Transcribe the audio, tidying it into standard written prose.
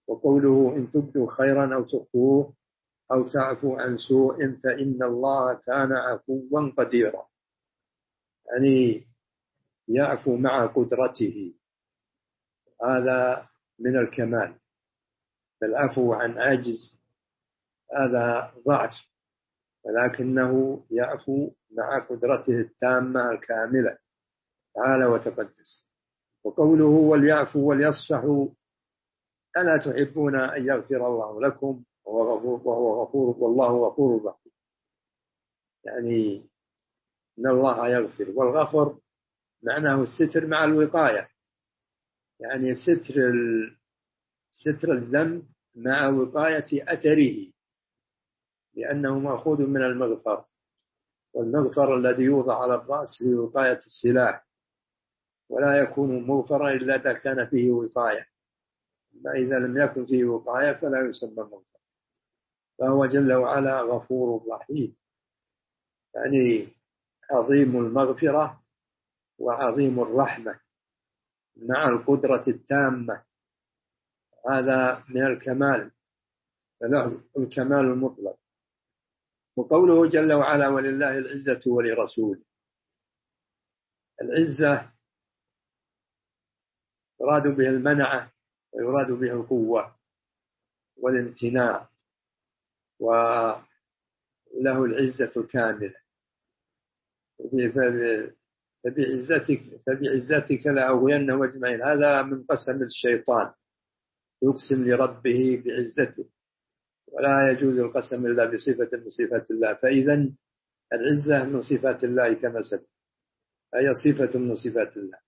وقوله إن تبدوا خيرا أو تخفوه أو تعفو عن سوء فإن الله كان عفوا قديرا، يعني يعفو مع قدرته، هذا من الكمال. فالعفو عن عجز هذا ضعف، ولكنه يعفو مع قدرته التامة الكاملة تعالى وتقدس. وقوله وليعفوا وليصفحوا ألا تحبون أن يغفر الله لكم وهو غفور والله غفور رحيم، يعني إن الله يغفر، والغفر معناه الستر مع الوقاية، يعني ستر الذنب مع وقاية أثره، لأنه مأخوذ من المغفر، والمغفر الذي يوضع على الرأس لوقاية السلاح، ولا يكون مغفرا إلا إذا كان فيه وقاية، ما إذا لم يكن فيه وقاية فلا يسمى مغفر. فهو جل وعلا غفور رحيم، يعني عظيم المغفرة وعظيم الرحمة مع القدرة التامة، هذا من الكمال، فله الكمال المطلق. وقوله جل وعلا ولله العزة ولرسوله، العزة يراد به المنعة ويراد به القوة والامتناع، وله العزة كاملة. فبعزتك لأغوينهم أجمعين، هذا من قسم الشيطان، يقسم لربه بعزته، ولا يجوز القسم إلا بصفة من صفات الله، فإذا العزة من صفات الله كما سبق، هي صفة من صفات الله.